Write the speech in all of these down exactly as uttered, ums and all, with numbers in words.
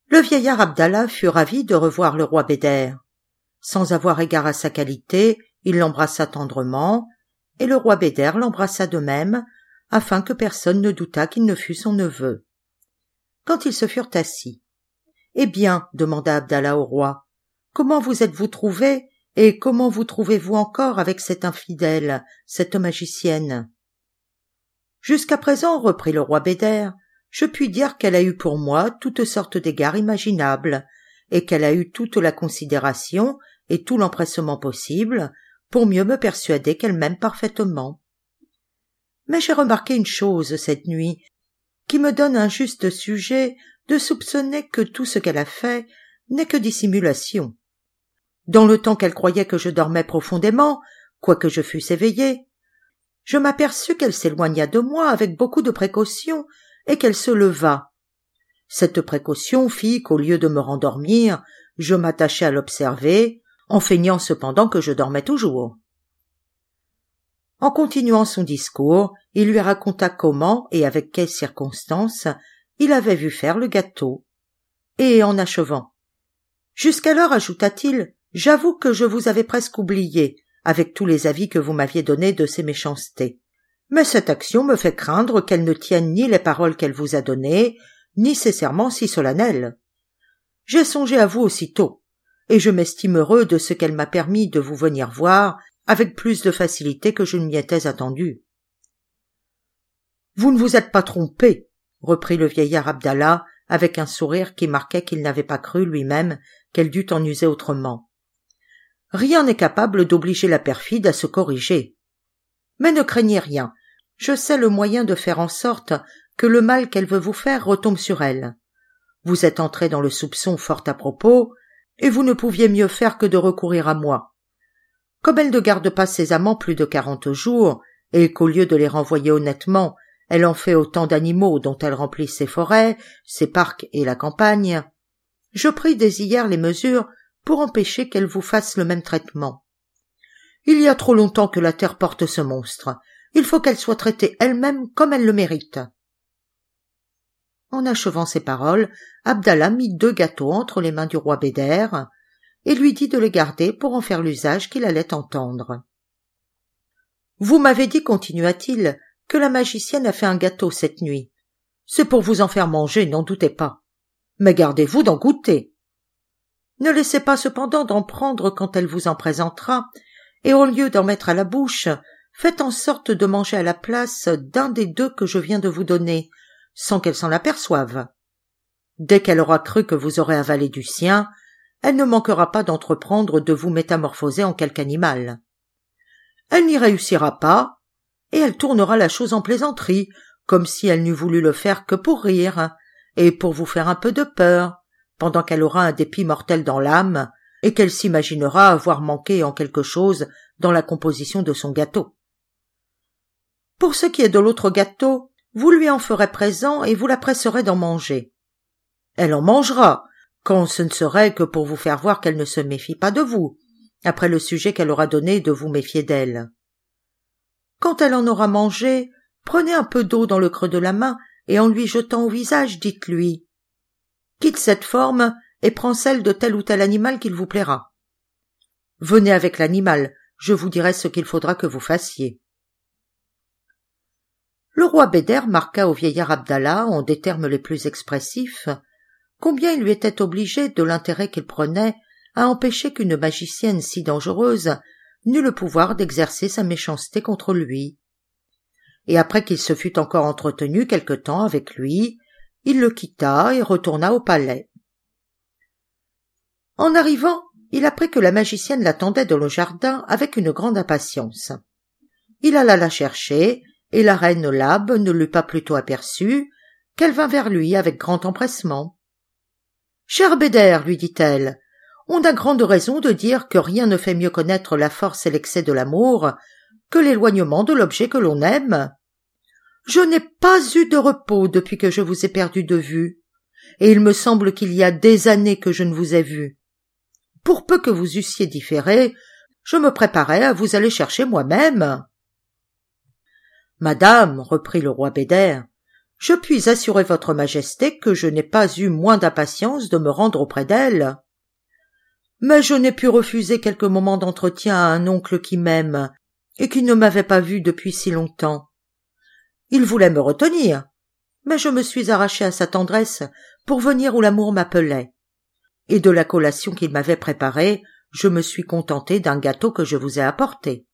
Le vieillard Abdallah fut ravi de revoir le roi Beder. Sans avoir égard à sa qualité, il l'embrassa tendrement, et le roi Beder l'embrassa de même, afin que personne ne doutât qu'il ne fût son neveu. Quand ils se furent assis, « Eh bien, demanda Abdallah au roi, comment vous êtes-vous trouvé, et comment vous trouvez-vous encore avec cette infidèle, cette magicienne ?» Jusqu'à présent, reprit le roi Beder, je puis dire qu'elle a eu pour moi toutes sortes d'égards imaginables, et qu'elle a eu toute la considération et tout l'empressement possible pour mieux me persuader qu'elle m'aime parfaitement. Mais j'ai remarqué une chose cette nuit, qui me donne un juste sujet de soupçonner que tout ce qu'elle a fait n'est que dissimulation. Dans le temps qu'elle croyait que je dormais profondément, quoique je fusse éveillé, je m'aperçus qu'elle s'éloigna de moi avec beaucoup de précaution et qu'elle se leva. Cette précaution fit qu'au lieu de me rendormir, je m'attachai à l'observer, en feignant cependant que je dormais toujours. En continuant son discours, il lui raconta comment et avec quelles circonstances il avait vu faire le gâteau. Et en achevant, « Jusqu'alors, ajouta-t-il, j'avoue que je vous avais presque oublié, avec tous les avis que vous m'aviez donnés de ses méchancetés. Mais cette action me fait craindre qu'elle ne tienne ni les paroles qu'elle vous a données, ni ses serments si solennels. J'ai songé à vous aussitôt, et je m'estime heureux de ce qu'elle m'a permis de vous venir voir avec plus de facilité que je ne m'y étais attendu. »« Vous ne vous êtes pas trompé, » reprit le vieillard Abdallah, avec un sourire qui marquait qu'il n'avait pas cru lui-même qu'elle dût en user autrement. « Rien n'est capable d'obliger la perfide à se corriger. Mais ne craignez rien, je sais le moyen de faire en sorte que le mal qu'elle veut vous faire retombe sur elle. Vous êtes entré dans le soupçon fort à propos, et vous ne pouviez mieux faire que de recourir à moi. Comme elle ne garde pas ses amants plus de quarante jours, et qu'au lieu de les renvoyer honnêtement, elle en fait autant d'animaux dont elle remplit ses forêts, ses parcs et la campagne, je pris dès hier les mesures pour empêcher qu'elle vous fasse le même traitement. Il y a trop longtemps que la terre porte ce monstre. Il faut qu'elle soit traitée elle-même comme elle le mérite. » En achevant ces paroles, Abdallah mit deux gâteaux entre les mains du roi Beder et lui dit de les garder pour en faire l'usage qu'il allait entendre. « Vous m'avez dit, continua-t-il, que la magicienne a fait un gâteau cette nuit. C'est pour vous en faire manger, n'en doutez pas. Mais gardez-vous d'en goûter. Ne laissez pas cependant d'en prendre quand elle vous en présentera, et au lieu d'en mettre à la bouche, faites en sorte de manger à la place d'un des deux que je viens de vous donner, sans qu'elle s'en aperçoive. Dès qu'elle aura cru que vous aurez avalé du sien, elle ne manquera pas d'entreprendre de vous métamorphoser en quelque animal. Elle n'y réussira pas, et elle tournera la chose en plaisanterie, comme si elle n'eût voulu le faire que pour rire, et pour vous faire un peu de peur, pendant qu'elle aura un dépit mortel dans l'âme, et qu'elle s'imaginera avoir manqué en quelque chose dans la composition de son gâteau. Pour ce qui est de l'autre gâteau, vous lui en ferez présent et vous la presserez d'en manger. Elle en mangera, quand ce ne serait que pour vous faire voir qu'elle ne se méfie pas de vous, après le sujet qu'elle aura donné de vous méfier d'elle. Quand elle en aura mangé, prenez un peu d'eau dans le creux de la main et en lui jetant au visage, dites-lui « Quitte cette forme et prends celle de tel ou tel animal qu'il vous plaira. Venez avec l'animal, je vous dirai ce qu'il faudra que vous fassiez. » Le roi Beder marqua au vieillard Abdallah, en des termes les plus expressifs, combien il lui était obligé de l'intérêt qu'il prenait à empêcher qu'une magicienne si dangereuse n'eût le pouvoir d'exercer sa méchanceté contre lui. Et après qu'il se fut encore entretenu quelque temps avec lui, il le quitta et retourna au palais. En arrivant, il apprit que la magicienne l'attendait dans le jardin avec une grande impatience. Il alla la chercher, et la reine Labe ne l'eut pas plutôt aperçue qu'elle vint vers lui avec grand empressement. « Cher Beder, lui dit-elle, on a grande raison de dire que rien ne fait mieux connaître la force et l'excès de l'amour que l'éloignement de l'objet que l'on aime. Je n'ai pas eu de repos depuis que je vous ai perdu de vue, et il me semble qu'il y a des années que je ne vous ai vu. Pour peu que vous eussiez différé, je me préparais à vous aller chercher moi-même. »« Madame, reprit le roi Beder, je puis assurer votre majesté que je n'ai pas eu moins d'impatience de me rendre auprès d'elle. Mais je n'ai pu refuser quelques moments d'entretien à un oncle qui m'aime et qui ne m'avait pas vu depuis si longtemps. Il voulait me retenir, mais je me suis arrachée à sa tendresse pour venir où l'amour m'appelait. Et de la collation qu'il m'avait préparée, je me suis contentée d'un gâteau que je vous ai apporté.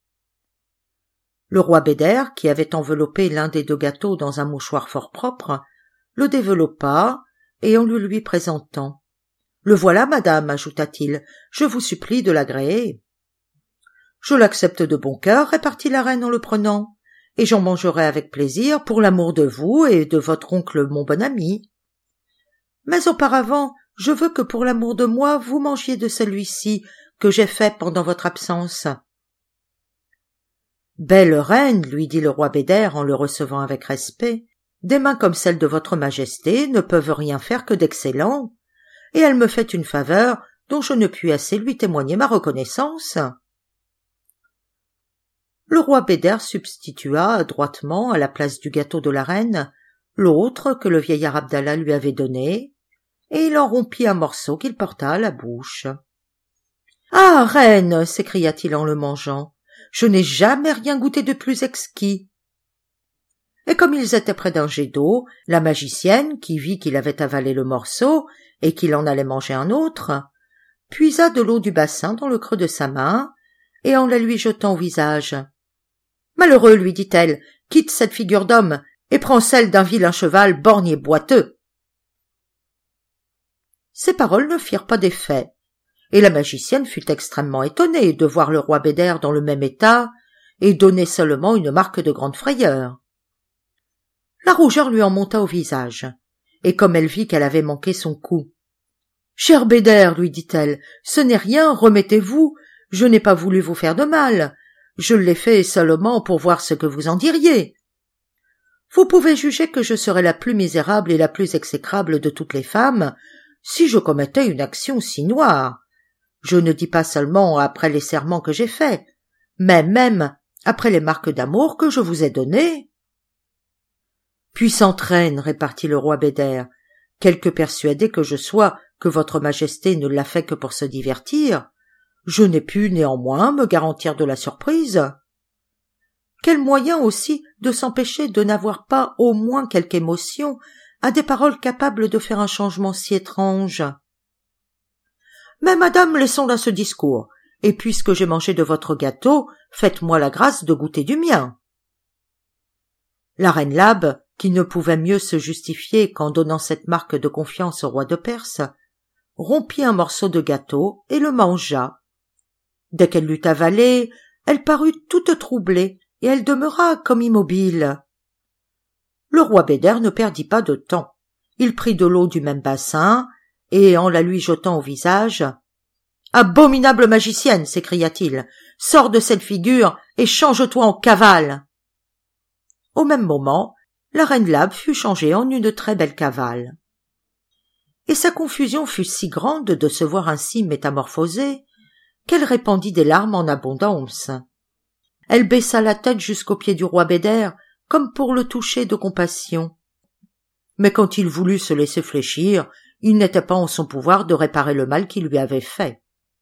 Le roi Beder, qui avait enveloppé l'un des deux gâteaux dans un mouchoir fort propre, le développa, et en le lui présentant. « Le voilà, madame, ajouta-t-il, je vous supplie de l'agréer. »« Je l'accepte de bon cœur, répartit la reine en le prenant, et j'en mangerai avec plaisir pour l'amour de vous et de votre oncle mon bon ami. Mais auparavant, je veux que pour l'amour de moi, vous mangiez de celui-ci que j'ai fait pendant votre absence. »« Belle reine, lui dit le roi Beder en le recevant avec respect, des mains comme celles de votre majesté ne peuvent rien faire que d'excellent, et elle me fait une faveur dont je ne puis assez lui témoigner ma reconnaissance. » Le roi Beder substitua adroitement à la place du gâteau de la reine l'autre que le vieillard Abdallah lui avait donné, et il en rompit un morceau qu'il porta à la bouche. « Ah, reine !» s'écria-t-il en le mangeant, « je n'ai jamais rien goûté de plus exquis. » Et comme ils étaient près d'un jet d'eau, la magicienne, qui vit qu'il avait avalé le morceau et qu'il en allait manger un autre, puisa de l'eau du bassin dans le creux de sa main, et en la lui jetant au visage. « Malheureux, lui dit-elle, quitte cette figure d'homme et prends celle d'un vilain cheval borgne et boiteux. » Ces paroles ne firent pas d'effet, et la magicienne fut extrêmement étonnée de voir le roi Beder dans le même état et donner seulement une marque de grande frayeur. La rougeur lui en monta au visage, et comme elle vit qu'elle avait manqué son coup. « Cher Beder, lui dit-elle, ce n'est rien, remettez-vous, je n'ai pas voulu vous faire de mal, je l'ai fait seulement pour voir ce que vous en diriez. Vous pouvez juger que je serais la plus misérable et la plus exécrable de toutes les femmes si je commettais une action si noire. Je ne dis pas seulement après les serments que j'ai faits, mais même après les marques d'amour que je vous ai données. » Puissante reine, répartit le roi Beder, quelque persuadé que je sois que votre majesté ne l'a fait que pour se divertir, je n'ai pu néanmoins me garantir de la surprise. Quel moyen aussi de s'empêcher de n'avoir pas au moins quelque émotion à des paroles capables de faire un changement si étrange. Mais madame, laissons là ce discours, et puisque j'ai mangé de votre gâteau, faites-moi la grâce de goûter du mien. La reine Labe, qui ne pouvait mieux se justifier qu'en donnant cette marque de confiance au roi de Perse, rompit un morceau de gâteau et le mangea. Dès qu'elle l'eut avalé, elle parut toute troublée, et elle demeura comme immobile. Le roi Beder ne perdit pas de temps. Il prit de l'eau du même bassin, et en la lui jetant au visage, « Abominable magicienne !» s'écria-t-il, « sors de cette figure et change-toi en cavale !» Au même moment, la reine Labe fut changée en une très belle cavale. Et sa confusion fut si grande de se voir ainsi métamorphosée qu'elle répandit des larmes en abondance. Elle baissa la tête jusqu'aux pieds du roi Beder, comme pour le toucher de compassion. Mais quand il voulut se laisser fléchir, il n'était pas en son pouvoir de réparer le mal qu'il lui avait fait.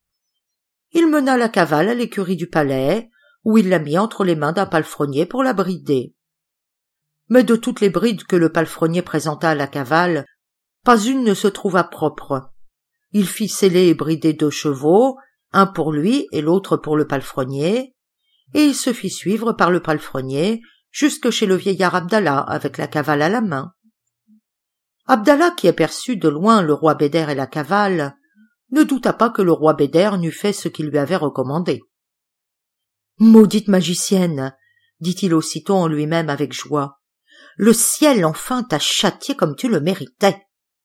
Il mena la cavale à l'écurie du palais, où il la mit entre les mains d'un palefrenier pour la brider. Mais de toutes les brides que le palefrenier présenta à la cavale, pas une ne se trouva propre. Il fit seller et brider deux chevaux, un pour lui et l'autre pour le palefrenier, et il se fit suivre par le palefrenier jusque chez le vieillard Abdallah avec la cavale à la main. Abdallah, qui aperçut de loin le roi Beder et la cavale, ne douta pas que le roi Beder n'eût fait ce qu'il lui avait recommandé. « Maudite magicienne !» dit-il aussitôt en lui-même avec joie. « Le ciel enfin t'a châtié comme tu le méritais !»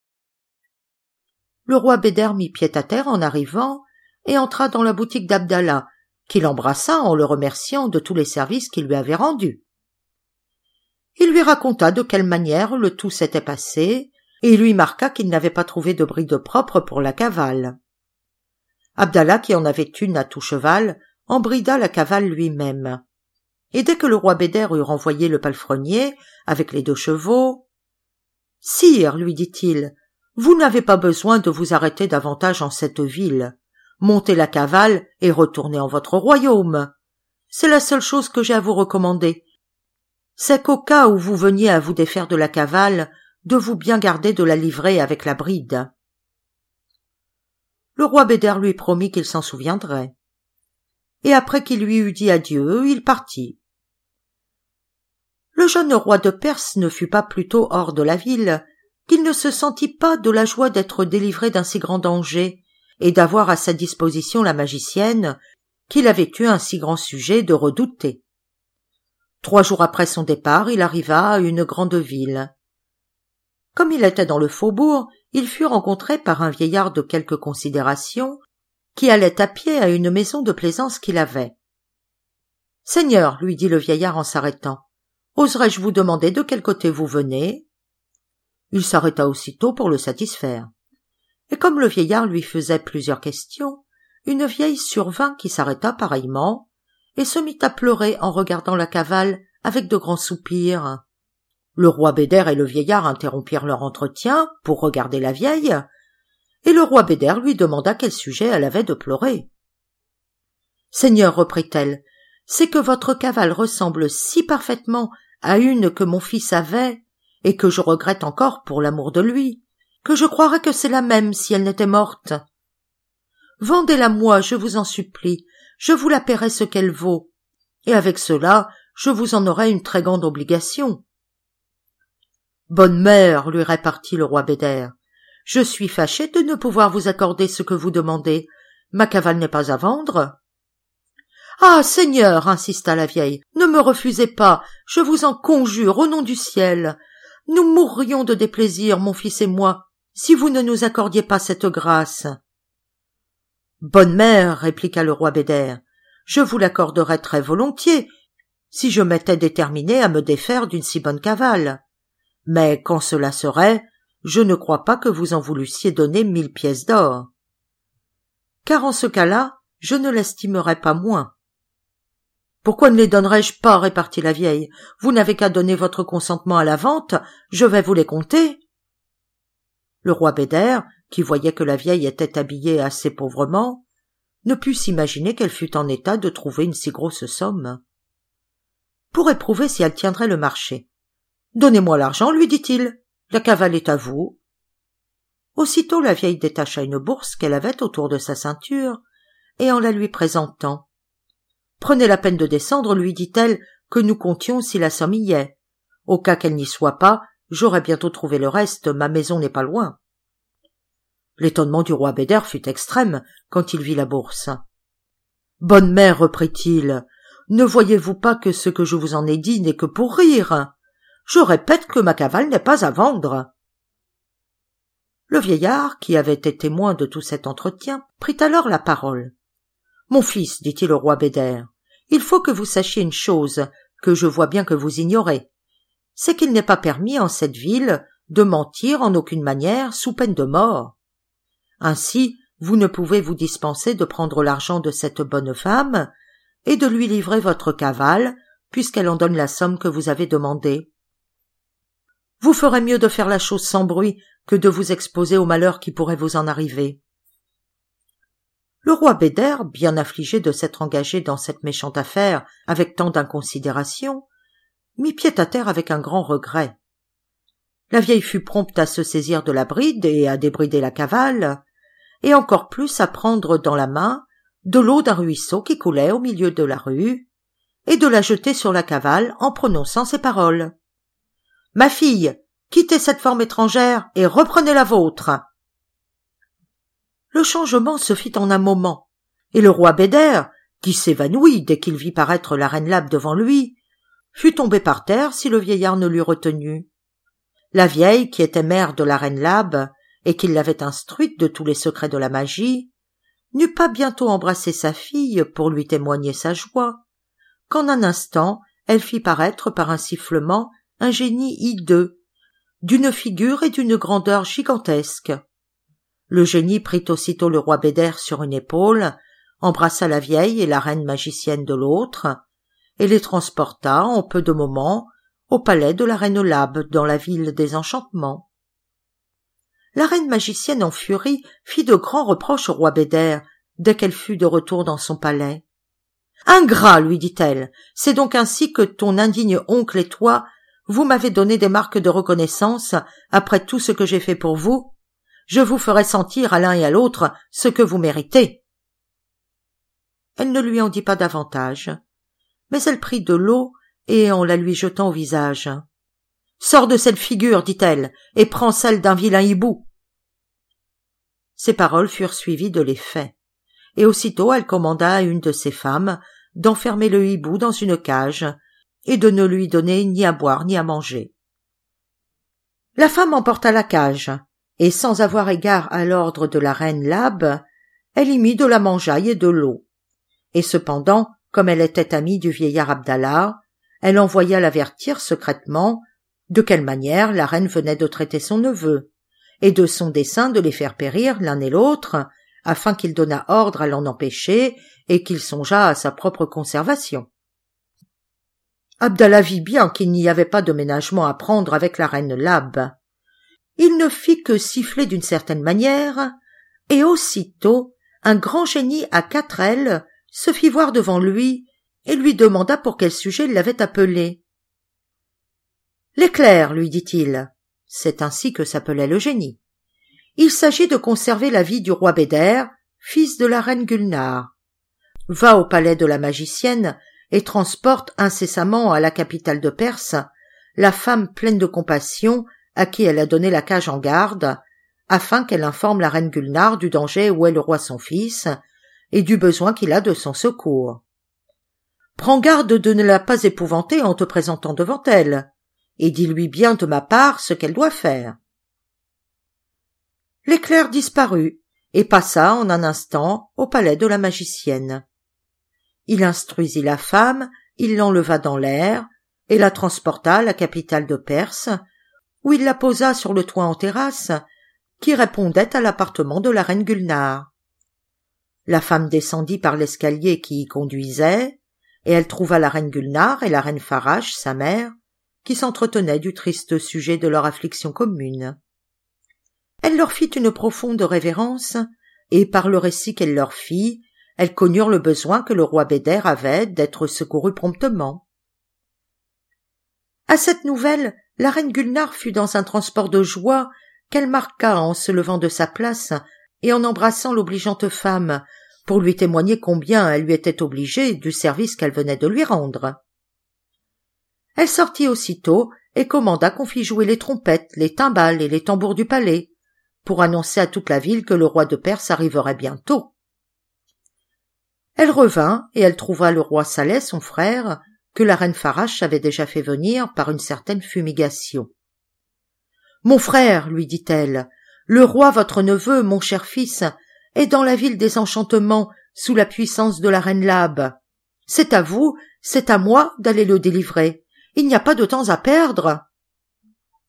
Le roi Beder mit pied à terre en arrivant et entra dans la boutique d'Abdallah, qui l'embrassa en le remerciant de tous les services qu'il lui avait rendus. Il lui raconta de quelle manière le tout s'était passé, et lui marqua qu'il n'avait pas trouvé de bride propre pour la cavale. Abdallah, qui en avait une à tout cheval, en brida la cavale lui-même. et dès que le roi Bédère eut renvoyé le palefrenier avec les deux chevaux, « Sire, lui dit-il, vous n'avez pas besoin de vous arrêter davantage en cette ville. Montez la cavale et retournez en votre royaume. C'est la seule chose que j'ai à vous recommander. C'est qu'au cas où vous veniez à vous défaire de la cavale, de vous bien garder de la livrer avec la bride. » Le roi Bédère lui promit qu'il s'en souviendrait. Et après qu'il lui eut dit adieu, il partit. Le jeune roi de Perse ne fut pas plus tôt hors de la ville qu'il ne se sentit pas de la joie d'être délivré d'un si grand danger et d'avoir à sa disposition la magicienne qu'il avait eu un si grand sujet de redouter. Trois jours après son départ, il arriva à une grande ville. Comme il était dans le faubourg, il fut rencontré par un vieillard de quelque considération qui allait à pied à une maison de plaisance qu'il avait. « Seigneur, lui dit le vieillard en s'arrêtant, oserais-je vous demander de quel côté vous venez ?» Il s'arrêta aussitôt pour le satisfaire. Et comme le vieillard lui faisait plusieurs questions, une vieille survint qui s'arrêta pareillement et se mit à pleurer en regardant la cavale avec de grands soupirs. Le roi Bédère et le vieillard interrompirent leur entretien pour regarder la vieille, et le roi Bédère lui demanda quel sujet elle avait de pleurer. « Seigneur, reprit-elle, c'est que votre cavale ressemble si parfaitement à une que mon fils avait, et que je regrette encore pour l'amour de lui, que je croirais que c'est la même si elle n'était morte. Vendez-la moi, je vous en supplie, je vous la paierai ce qu'elle vaut, et avec cela, je vous en aurai une très grande obligation. » « Bonne mère, lui repartit le roi Bédère, je suis fâché de ne pouvoir vous accorder ce que vous demandez. Ma cavale n'est pas à vendre. »« Ah, seigneur, insista la vieille, ne me refusez pas, je vous en conjure au nom du ciel. Nous mourrions de déplaisir, mon fils et moi, si vous ne nous accordiez pas cette grâce. »« Bonne mère, répliqua le roi Bédère, je vous l'accorderais très volontiers, si je m'étais déterminé à me défaire d'une si bonne cavale. Mais quand cela serait, je ne crois pas que vous en voulussiez donner mille pièces d'or. Car en ce cas-là, je ne l'estimerais pas moins. »« Pourquoi ne les donnerais-je pas, répartit la vieille. Vous n'avez qu'à donner votre consentement à la vente, je vais vous les compter. » Le roi Bédère, qui voyait que la vieille était habillée assez pauvrement, ne put s'imaginer qu'elle fût en état de trouver une si grosse somme. Pour éprouver si elle tiendrait le marché, « Donnez-moi l'argent, lui dit-il, la cavale est à vous. » Aussitôt la vieille détacha une bourse qu'elle avait autour de sa ceinture, et en la lui présentant, « Prenez la peine de descendre, lui dit-elle, que nous comptions si la somme y est. Au cas qu'elle n'y soit pas, j'aurai bientôt trouvé le reste, ma maison n'est pas loin. » L'étonnement du roi Bédère fut extrême quand il vit la bourse. « Bonne mère, reprit-il, ne voyez-vous pas que ce que je vous en ai dit n'est que pour rire? Je répète que ma cavale n'est pas à vendre. » Le vieillard, qui avait été témoin de tout cet entretien, prit alors la parole. « Mon fils, dit-il au roi Bédère, il faut que vous sachiez une chose que je vois bien que vous ignorez. C'est qu'il n'est pas permis en cette ville de mentir en aucune manière sous peine de mort. Ainsi, vous ne pouvez vous dispenser de prendre l'argent de cette bonne femme et de lui livrer votre cavale, puisqu'elle en donne la somme que vous avez demandée. Vous ferez mieux de faire la chose sans bruit que de vous exposer au malheur qui pourrait vous en arriver. » Le roi Bédère, bien affligé de s'être engagé dans cette méchante affaire avec tant d'inconsidération, mit pied à terre avec un grand regret. La vieille fut prompte à se saisir de la bride et à débrider la cavale, et encore plus à prendre dans la main de l'eau d'un ruisseau qui coulait au milieu de la rue, et de la jeter sur la cavale en prononçant ces paroles. « Ma fille, quittez cette forme étrangère et reprenez la vôtre. » Le changement se fit en un moment, et le roi Bédère, qui s'évanouit dès qu'il vit paraître la reine Labe devant lui, fut tombé par terre si le vieillard ne l'eût retenu. La vieille, qui était mère de la reine Labe, et qui l'avait instruite de tous les secrets de la magie, n'eut pas bientôt embrassé sa fille pour lui témoigner sa joie, qu'en un instant elle fit paraître par un sifflement un génie hideux, d'une figure et d'une grandeur gigantesque. Le génie prit aussitôt le roi Bédère sur une épaule, embrassa la vieille et la reine magicienne de l'autre, et les transporta en peu de moments au palais de la reine Labe dans la ville des enchantements. La reine magicienne en furie fit de grands reproches au roi Bédère dès qu'elle fut de retour dans son palais. « Ingrat, lui dit-elle, c'est donc ainsi que ton indigne oncle et toi, vous m'avez donné des marques de reconnaissance après tout ce que j'ai fait pour vous. Je vous ferai sentir à l'un et à l'autre ce que vous méritez. » Elle ne lui en dit pas davantage, mais elle prit de l'eau et en la lui jetant au visage. « Sors de cette figure, dit-elle, et prends celle d'un vilain hibou. » Ces paroles furent suivies de l'effet, et aussitôt elle commanda à une de ses femmes d'enfermer le hibou dans une cage et de ne lui donner ni à boire ni à manger. La femme emporta la cage, et sans avoir égard à l'ordre de la reine Labe, elle y mit de la mangeaille et de l'eau. Et cependant, comme elle était amie du vieillard Abdallah, elle envoya l'avertir secrètement de quelle manière la reine venait de traiter son neveu, et de son dessein de les faire périr l'un et l'autre, afin qu'il donnât ordre à l'en empêcher et qu'il songeât à sa propre conservation. Abdallah vit bien qu'il n'y avait pas de ménagement à prendre avec la reine Labe. Il ne fit que siffler d'une certaine manière, et aussitôt un grand génie à quatre ailes se fit voir devant lui et lui demanda pour quel sujet il l'avait appelé. « L'éclair, lui dit-il, c'est ainsi que s'appelait le génie. Il s'agit de conserver la vie du roi Bédère, fils de la reine Gulnare. Va au palais de la magicienne et transporte incessamment à la capitale de Perse la femme pleine de compassion à qui elle a donné la cage en garde, afin qu'elle informe la reine Gulnare du danger où est le roi son fils et du besoin qu'il a de son secours. Prends garde de ne la pas épouvanter en te présentant devant elle, et dis-lui bien de ma part ce qu'elle doit faire. » L'éclair disparut et passa en un instant au palais de la magicienne. Il instruisit la femme, il l'enleva dans l'air et la transporta à la capitale de Perse, où il la posa sur le toit en terrasse qui répondait à l'appartement de la reine Gulnare. La femme descendit par l'escalier qui y conduisait, et elle trouva la reine Gulnare et la reine Farach, sa mère, qui s'entretenaient du triste sujet de leur affliction commune. Elle leur fit une profonde révérence, et par le récit qu'elle leur fit, elles connurent le besoin que le roi Bédère avait d'être secouru promptement. À cette nouvelle, la reine Gulnare fut dans un transport de joie qu'elle marqua en se levant de sa place et en embrassant l'obligeante femme pour lui témoigner combien elle lui était obligée du service qu'elle venait de lui rendre. Elle sortit aussitôt et commanda qu'on fît jouer les trompettes, les timbales et les tambours du palais, pour annoncer à toute la ville que le roi de Perse arriverait bientôt. Elle revint et elle trouva le roi Saleh, son frère, que la reine Farach avait déjà fait venir par une certaine fumigation. « Mon frère, lui dit-elle, le roi votre neveu, mon cher fils, est dans la ville des enchantements sous la puissance de la reine Labe. C'est à vous, c'est à moi d'aller le délivrer. Il n'y a pas de temps à perdre. »